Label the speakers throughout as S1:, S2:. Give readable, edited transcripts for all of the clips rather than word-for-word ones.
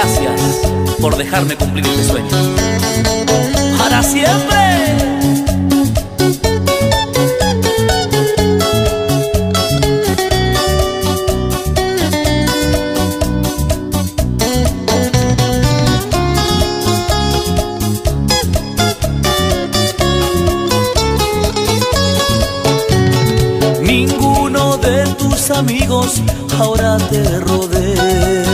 S1: Gracias por dejarme cumplir este sueño. ¡Para siempre! Ninguno de tus amigos ahora te rodea.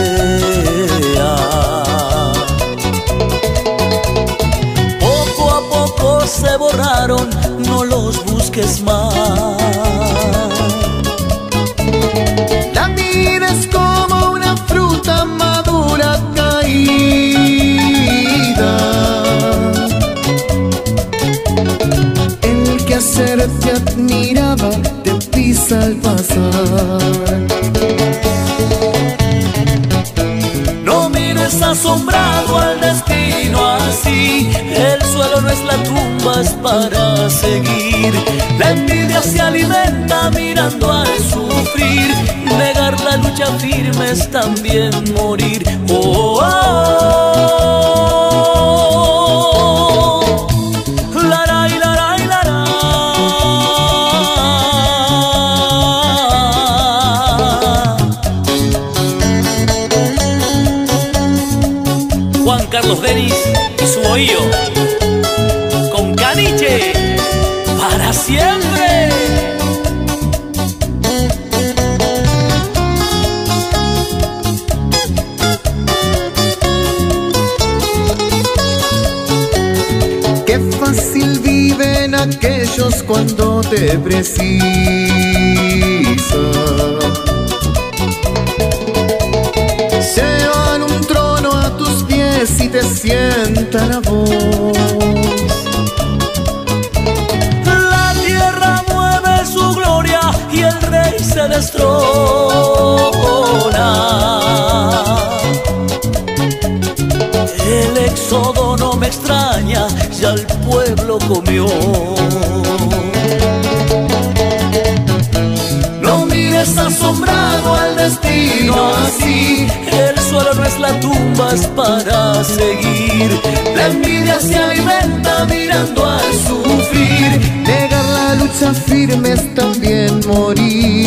S1: Poco a poco se borraron, no los busques más.
S2: La vida es como una fruta madura caída. El que ayer te admiraba te pisa al pasar.
S1: No mires asombrado al destino así. El suelo no es la tumba, es para seguir. La envidia se alimenta mirando al sufrir. Negar la lucha firme es también morir. Oh, oh, oh. Laray, laray, laray. Juan Carlos Denis y su oído con Caniche para siempre.
S2: Qué fácil viven aquellos cuando te precisan. Llevan un trono a tus pies y te sientan a vos.
S1: La tierra mueve su gloria y el rey se destrona. El éxodo no me extraña, ya el pueblo comió. No mires asombrado al destino así. El suelo no es la tumba, es para seguir. La envidia se alimenta mirando al sufrir.
S2: Negar la lucha firme es también morir.